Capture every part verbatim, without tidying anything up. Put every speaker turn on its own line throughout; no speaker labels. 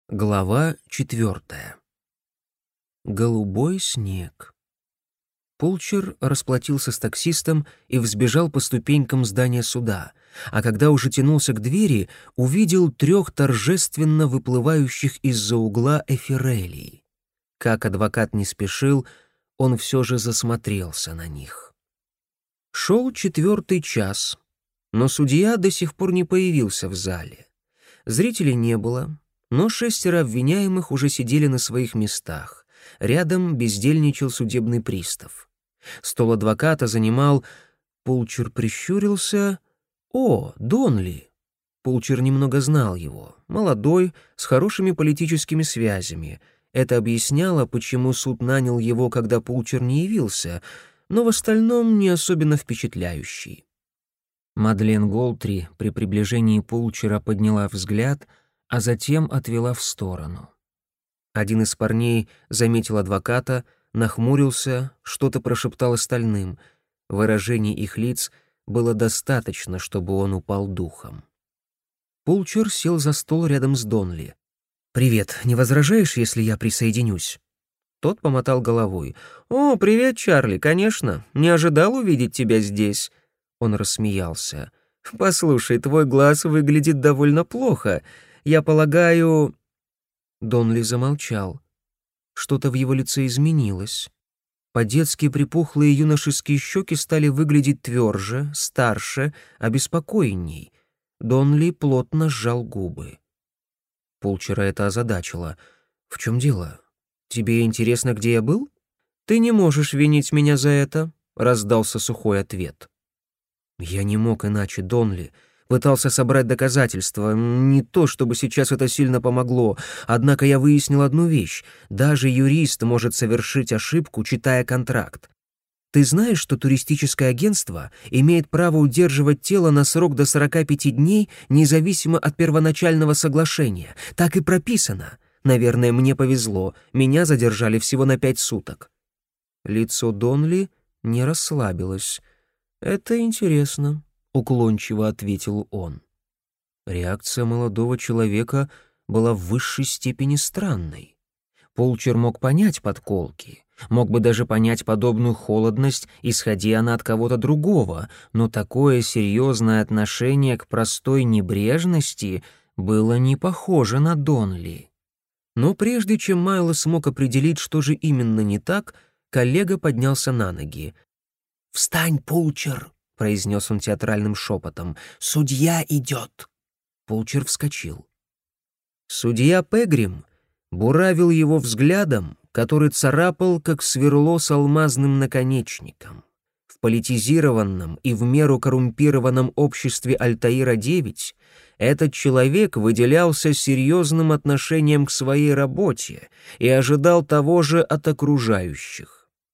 Глава четвертая. Голубой снег. Пулчер расплатился с таксистом и взбежал по ступенькам здания суда, а когда уже тянулся к двери, увидел трех торжественно выплывающих из-за угла эфирелий. Как адвокат не спешил, он все же засмотрелся на них. Шел четвертый час, но судья до сих пор не появился в зале. Зрителей не было, но шестеро обвиняемых уже сидели на своих местах. Рядом бездельничал судебный пристав. Стол адвоката занимал... Пулчер прищурился. О, Донли! Пулчер немного знал его. Молодой, с хорошими политическими связями. Это объясняло, почему суд нанял его, когда Пулчер не явился, но в остальном не особенно впечатляющий. Мадлен Голтри при приближении Пулчера подняла взгляд, а затем отвела в сторону. Один из парней заметил адвоката, нахмурился, что-то прошептал остальным. Выражений их лиц было достаточно, чтобы он упал духом. Пулчер сел за стол рядом с Донли. «Привет, не возражаешь, если я присоединюсь?» Тот помотал головой. «О, привет, Чарли, конечно. Не ожидал увидеть тебя здесь». Он рассмеялся. «Послушай, твой глаз выглядит довольно плохо. Я полагаю...» Донли замолчал. Что-то в его лице изменилось. По-детски припухлые юношеские щеки стали выглядеть тверже, старше, обеспокоенней. Донли плотно сжал губы. Пулчера это озадачило. «В чем дело? Тебе интересно, где я был?» «Ты не можешь винить меня за это», — раздался сухой ответ. «Я не мог иначе, Донли. Пытался собрать доказательства. Не то, чтобы сейчас это сильно помогло. Однако я выяснил одну вещь. Даже юрист может совершить ошибку, читая контракт. Ты знаешь, что туристическое агентство имеет право удерживать тело на срок до сорока пяти дней, независимо от первоначального соглашения? Так и прописано. Наверное, мне повезло. Меня задержали всего на пять суток». Лицо Донли не расслабилось. «Это интересно», — уклончиво ответил он. Реакция молодого человека была в высшей степени странной. Пулчер мог понять подколки, мог бы даже понять подобную холодность, исходя она от кого-то другого, но такое серьезное отношение к простой небрежности было не похоже на Донли. Но прежде чем Майло смог определить, что же именно не так, коллега поднялся на ноги. «Встань, Пулчер!» — произнес он театральным шепотом. «Судья идет!» Пулчер вскочил. Судья Пегрим буравил его взглядом, который царапал, как сверло с алмазным наконечником. В политизированном и в меру коррумпированном обществе Альтаира-девять этот человек выделялся серьезным отношением к своей работе и ожидал того же от окружающих.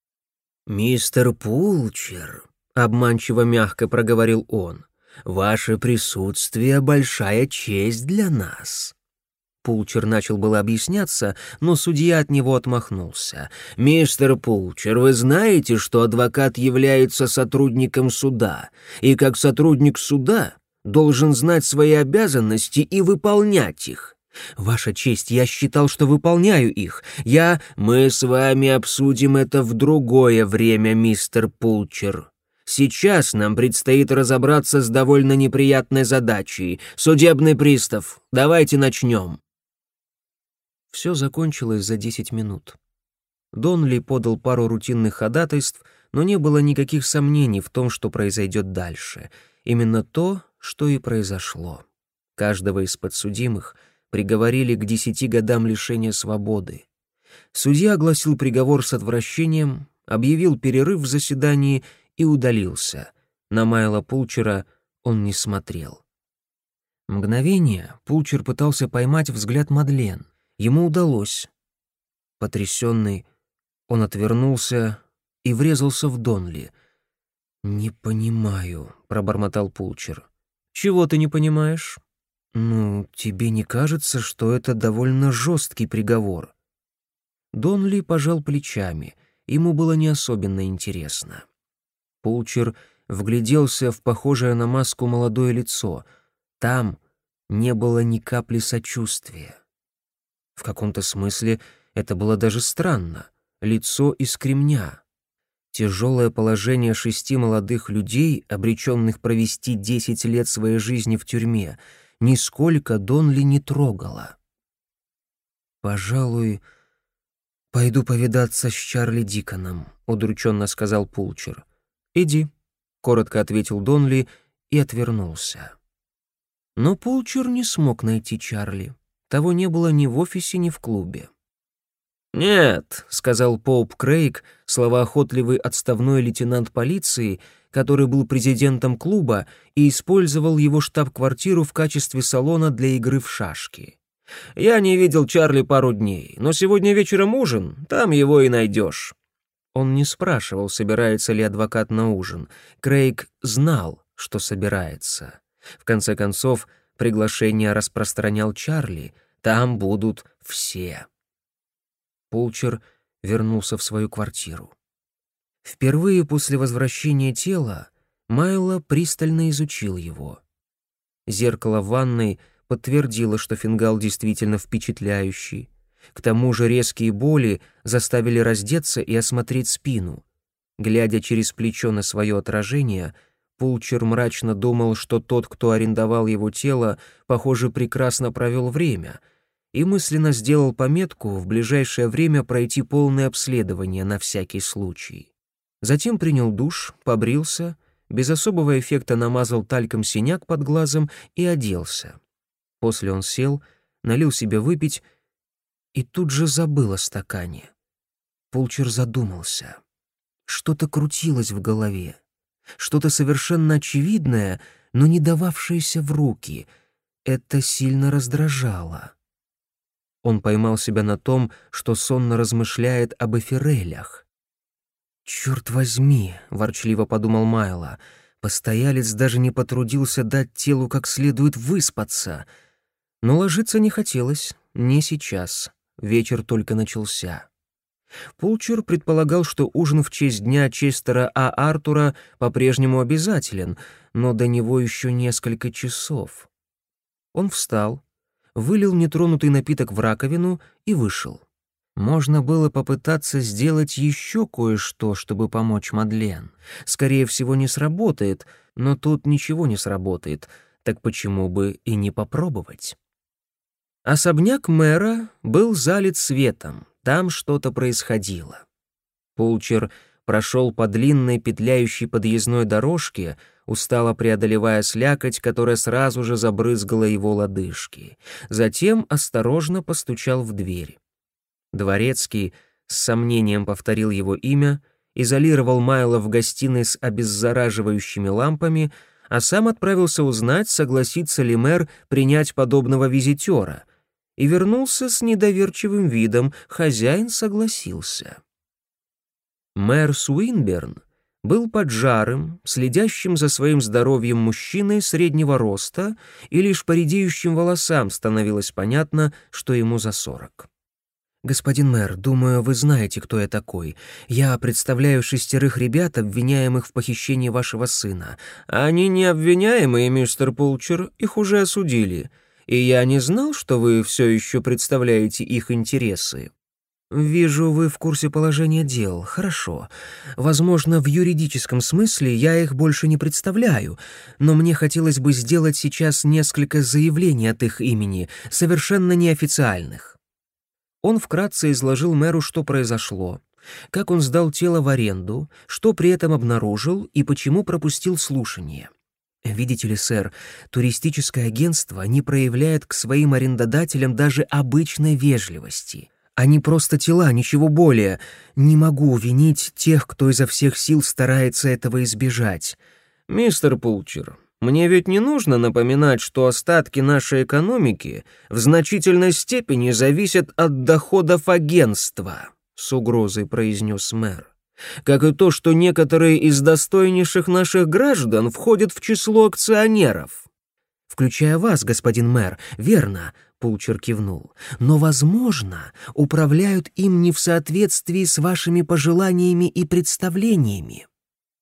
«Мистер Пулчер», — обманчиво мягко проговорил он, — «ваше присутствие — большая честь для нас». Пулчер начал было объясняться, но судья от него отмахнулся. «Мистер Пулчер, вы знаете, что адвокат является сотрудником суда, и как сотрудник суда должен знать свои обязанности и выполнять их. Ваша честь, я считал, что выполняю их. Я... Мы с вами обсудим это в другое время, мистер Пулчер. Сейчас нам предстоит разобраться с довольно неприятной задачей. Судебный пристав, давайте начнем». Все закончилось за десять минут. Донли подал пару рутинных ходатайств, но не было никаких сомнений в том, что произойдет дальше. Именно то, что и произошло. Каждого из подсудимых приговорили к десяти годам лишения свободы. Судья огласил приговор с отвращением, объявил перерыв в заседании и удалился. На Майла Пулчера он не смотрел. Мгновение Пулчер пытался поймать взгляд Мадлен. Ему удалось. Потрясенный, он отвернулся и врезался в Донли. «Не понимаю», — пробормотал Пулчер. «Чего ты не понимаешь?» «Ну, тебе не кажется, что это довольно жесткий приговор?» Донли пожал плечами. Ему было не особенно интересно. Пулчер вгляделся в похожее на маску молодое лицо. Там не было ни капли сочувствия. каком-то смысле это было даже странно. Лицо из кремня. Тяжелое положение шести молодых людей, обреченных провести десять лет своей жизни в тюрьме, нисколько Донли не трогало. «Пожалуй, пойду повидаться с Чарли Диконом», — удрученно сказал Пулчер. «Иди», — коротко ответил Донли и отвернулся. Но Пулчер не смог найти Чарли. Того не было ни в офисе, ни в клубе. «Нет», — сказал Поуп Крейг, словоохотливый отставной лейтенант полиции, который был президентом клуба и использовал его штаб-квартиру в качестве салона для игры в шашки. «Я не видел Чарли пару дней, но сегодня вечером ужин, там его и найдешь». Он не спрашивал, собирается ли адвокат на ужин. Крейг знал, что собирается. В конце концов, приглашение распространял Чарли, там будут все. Пулчер вернулся в свою квартиру. Впервые после возвращения тела Майло пристально изучил его. Зеркало в ванной подтвердило, что фингал действительно впечатляющий. К тому же резкие боли заставили раздеться и осмотреть спину. Глядя через плечо на свое отражение, Пулчер мрачно думал, что тот, кто арендовал его тело, похоже, прекрасно провел время, и мысленно сделал пометку в ближайшее время пройти полное обследование на всякий случай. Затем принял душ, побрился, без особого эффекта намазал тальком синяк под глазом и оделся. После он сел, налил себе выпить и тут же забыл о стакане. Пулчер задумался. Что-то крутилось в голове. Что-то совершенно очевидное, но не дававшееся в руки. Это сильно раздражало. Он поймал себя на том, что сонно размышляет об эфирелях. «Черт возьми», — ворчливо подумал Майло, — «постоялец даже не потрудился дать телу как следует выспаться». Но ложиться не хотелось, не сейчас, вечер только начался. Пулчер предполагал, что ужин в честь дня Честера А. Артура по-прежнему обязателен, но до него еще несколько часов. Он встал, вылил нетронутый напиток в раковину и вышел. Можно было попытаться сделать еще кое-что, чтобы помочь Мадлен. Скорее всего, не сработает, но тут ничего не сработает, так почему бы и не попробовать? Особняк мэра был залит светом, там что-то происходило. Пулчер прошел по длинной петляющей подъездной дорожке, устало преодолевая слякоть, которая сразу же забрызгала его лодыжки. Затем осторожно постучал в дверь. Дворецкий с сомнением повторил его имя, изолировал Майло в гостиной с обеззараживающими лампами, а сам отправился узнать, согласится ли мэр принять подобного визитера, и вернулся с недоверчивым видом, хозяин согласился. Мэр Суинберн был поджарым, следящим за своим здоровьем мужчиной среднего роста, и лишь по редеющим волосам становилось понятно, что ему за сорок. «Господин мэр, думаю, вы знаете, кто я такой. Я представляю шестерых ребят, обвиняемых в похищении вашего сына. Они не обвиняемые, мистер Пулчер, их уже осудили. И я не знал, что вы все еще представляете их интересы». «Вижу, вы в курсе положения дел. Хорошо. Возможно, в юридическом смысле я их больше не представляю, но мне хотелось бы сделать сейчас несколько заявлений от их имени, совершенно неофициальных». Он вкратце изложил мэру, что произошло, как он сдал тело в аренду, что при этом обнаружил и почему пропустил слушание. «Видите ли, сэр, туристическое агентство не проявляет к своим арендодателям даже обычной вежливости. Они просто тела, ничего более. Не могу винить тех, кто изо всех сил старается этого избежать». «Мистер Пулчер, мне ведь не нужно напоминать, что остатки нашей экономики в значительной степени зависят от доходов агентства», — с угрозой произнес мэр. «Как и то, что некоторые из достойнейших наших граждан входят в число акционеров». «Включая вас, господин мэр, верно», — Пулчер кивнул, «но, возможно, управляют им не в соответствии с вашими пожеланиями и представлениями».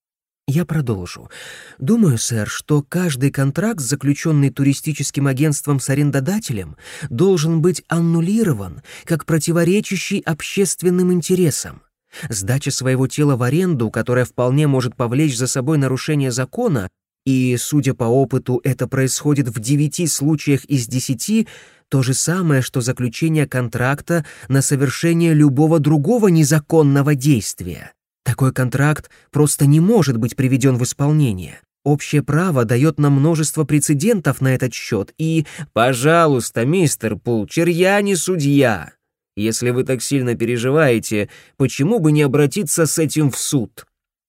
Я продолжу. Думаю, сэр, что каждый контракт, заключенный туристическим агентством с арендодателем, должен быть аннулирован как противоречащий общественным интересам. Сдача своего тела в аренду, которая вполне может повлечь за собой нарушение закона, и, судя по опыту, это происходит в девяти случаях из десяти, то же самое, что заключение контракта на совершение любого другого незаконного действия. Такой контракт просто не может быть приведен в исполнение. Общее право дает нам множество прецедентов на этот счет, и... «Пожалуйста, мистер Пулчер, я не судья. Если вы так сильно переживаете, почему бы не обратиться с этим в суд?»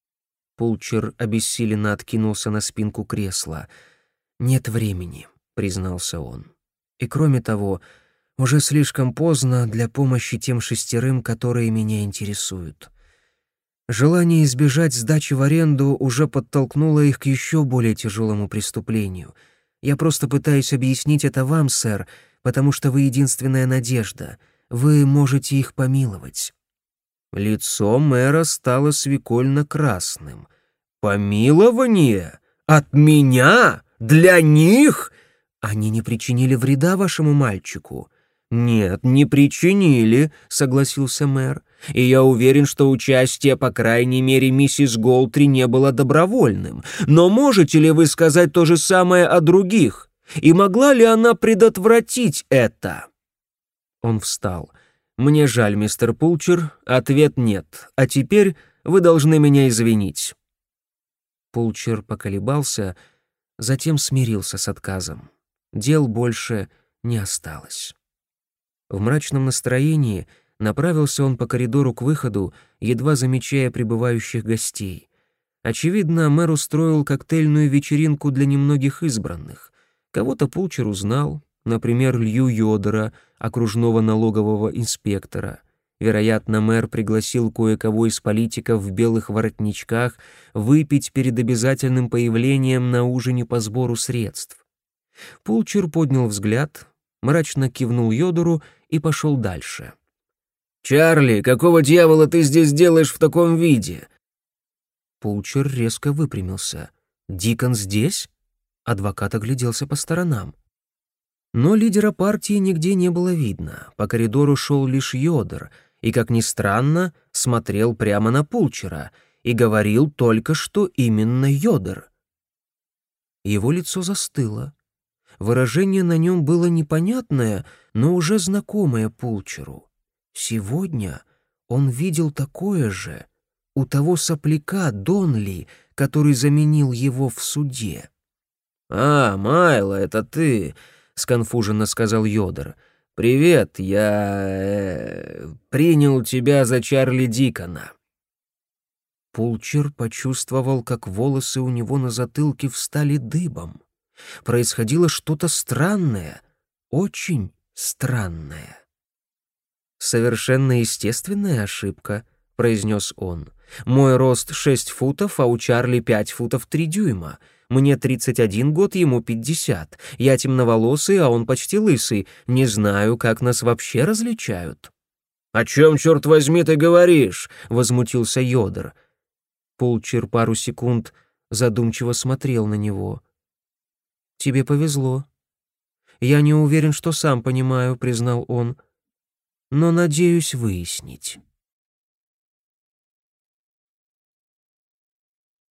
Пулчер обессиленно откинулся на спинку кресла. «Нет времени», — признался он. «И кроме того, уже слишком поздно для помощи тем шестерым, которые меня интересуют». Желание избежать сдачи в аренду уже подтолкнуло их к еще более тяжелому преступлению. Я просто пытаюсь объяснить это вам, сэр, потому что вы единственная надежда. Вы можете их помиловать». Лицо мэра стало свекольно-красным. «Помилование? От меня? Для них?» «Они не причинили вреда вашему мальчику». «Нет, не причинили», — согласился мэр. «И я уверен, что участие, по крайней мере, миссис Голтри не было добровольным. Но можете ли вы сказать то же самое о других? И могла ли она предотвратить это?» Он встал. «Мне жаль, мистер Пулчер, ответ нет. А теперь вы должны меня извинить». Пулчер поколебался, затем смирился с отказом. Дел больше не осталось. В мрачном настроении направился он по коридору к выходу, едва замечая прибывающих гостей. Очевидно, мэр устроил коктейльную вечеринку для немногих избранных. Кого-то Пулчер узнал, например, Лью Йодера, окружного налогового инспектора. Вероятно, мэр пригласил кое-кого из политиков в белых воротничках выпить перед обязательным появлением на ужине по сбору средств. Пулчер поднял взгляд, мрачно кивнул Йодеру и пошел дальше. «Чарли, какого дьявола ты здесь делаешь в таком виде?» Пулчер резко выпрямился. «Дикон здесь?» Адвокат огляделся по сторонам. Но лидера партии нигде не было видно. По коридору шел лишь Йодер и, как ни странно, смотрел прямо на Пулчера и говорил только, что именно Йодер. Его лицо застыло. Выражение на нем было непонятное, но уже знакомое Пулчеру. Сегодня он видел такое же у того сопляка Донли, который заменил его в суде. «А, Майло, это ты», — сконфуженно сказал Йодер. «Привет, я... Э, принял тебя за Чарли Дикона». Пулчер почувствовал, как волосы у него на затылке встали дыбом. Происходило что-то странное, очень странное. «Совершенно естественная ошибка», — произнес он. «Мой рост шесть футов, а у Чарли пять футов три дюйма. Мне тридцать один год, ему пятьдесят. Я темноволосый, а он почти лысый. Не знаю, как нас вообще различают». «О чем, черт возьми, ты говоришь?» — возмутился Йодер. Пулчер пару секунд задумчиво смотрел на него. «Тебе повезло. Я не уверен, что сам понимаю», — признал он. «Но надеюсь выяснить».